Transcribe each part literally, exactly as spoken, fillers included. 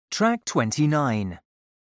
Track twenty-nine.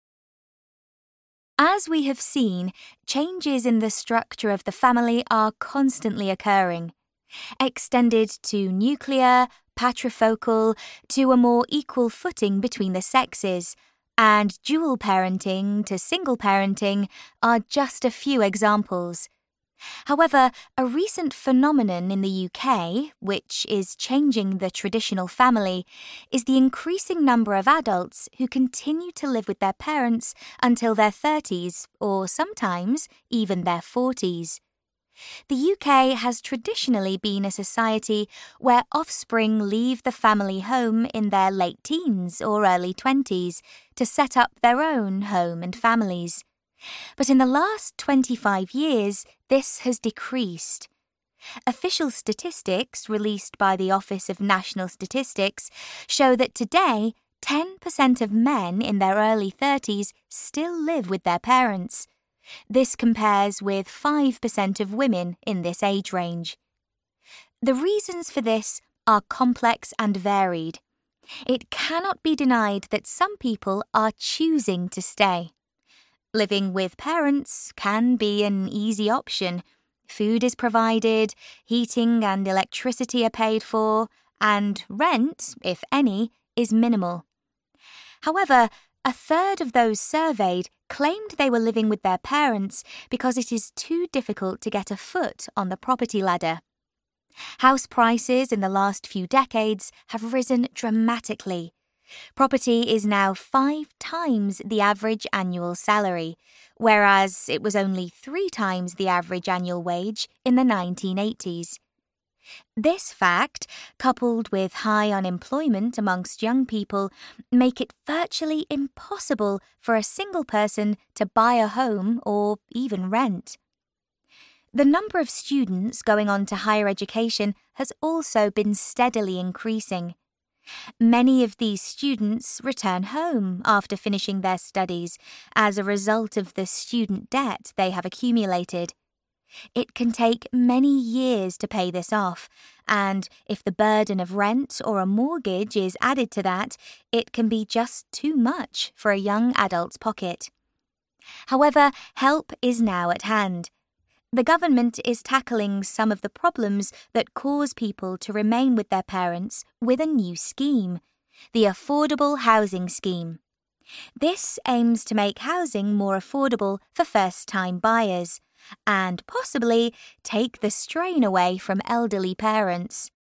As we have seen, changes in the structure of the family are constantly occurring. Extended to nuclear, patrifocal, to a more equal footing between the sexes, and dual parenting to single parenting are just a few examples. However, a recent phenomenon in the U K, which is changing the traditional family, is the increasing number of adults who continue to live with their parents until their thirties or sometimes even their forties. The U K has traditionally been a society where offspring leave the family home in their late teens or early twenties to set up their own home and families. But in the last twenty-five years, this has decreased. Official statistics released by the Office of National Statistics show that today, ten percent of men in their early thirties still live with their parents. This compares with five percent of women in this age range. The reasons for this are complex and varied. It cannot be denied that some people are choosing to stay. Living with parents can be an easy option. Food is provided, heating and electricity are paid for, and rent, if any, is minimal. However, a third of those surveyed claimed they were living with their parents because it is too difficult to get a foot on the property ladder. House prices in the last few decades have risen dramatically. Property is now five times the average annual salary, whereas it was only three times the average annual wage in the nineteen eighties. This fact, coupled with high unemployment amongst young people, make it virtually impossible for a single person to buy a home or even rent. The number of students going on to higher education has also been steadily increasing. Many of these students return home after finishing their studies as a result of the student debt they have accumulated. It can take many years to pay this off, and if the burden of rent or a mortgage is added to that, it can be just too much for a young adult's pocket. However, help is now at hand. The government is tackling some of the problems that cause people to remain with their parents with a new scheme, the Affordable Housing Scheme. This aims to make housing more affordable for first-time buyers and possibly take the strain away from elderly parents.